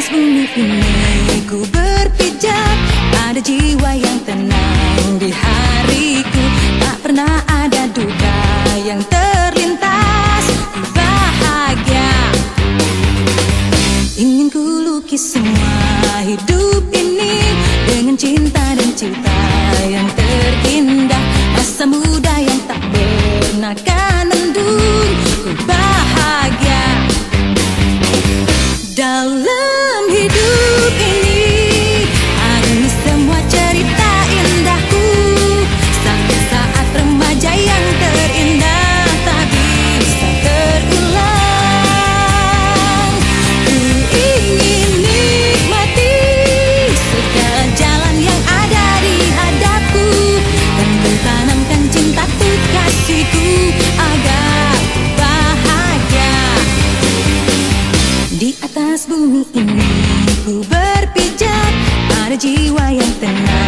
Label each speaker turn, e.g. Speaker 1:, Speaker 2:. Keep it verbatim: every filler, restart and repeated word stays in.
Speaker 1: atas bumi ini ku berpijak, ada jiwa yang tenang di hariku. Tak pernah ada duka yang terlintas, ku bahagia. Ingin ku lukis semua hidup ini dengan cinta dan cinta yang terindah. Masa muda yang tak pernah kan mendung, ku bahagia. Dalam hidup ini harumi semua cerita indahku. Saat-saat remaja yang terindah tak bisa terulang. Ku ingin nikmati segala jalan yang ada di hadapku, dan ku tanamkan cintaku kasihku agar ku bahagia. Di atas bumi ini ku berpijak, ada jiwa yang tenang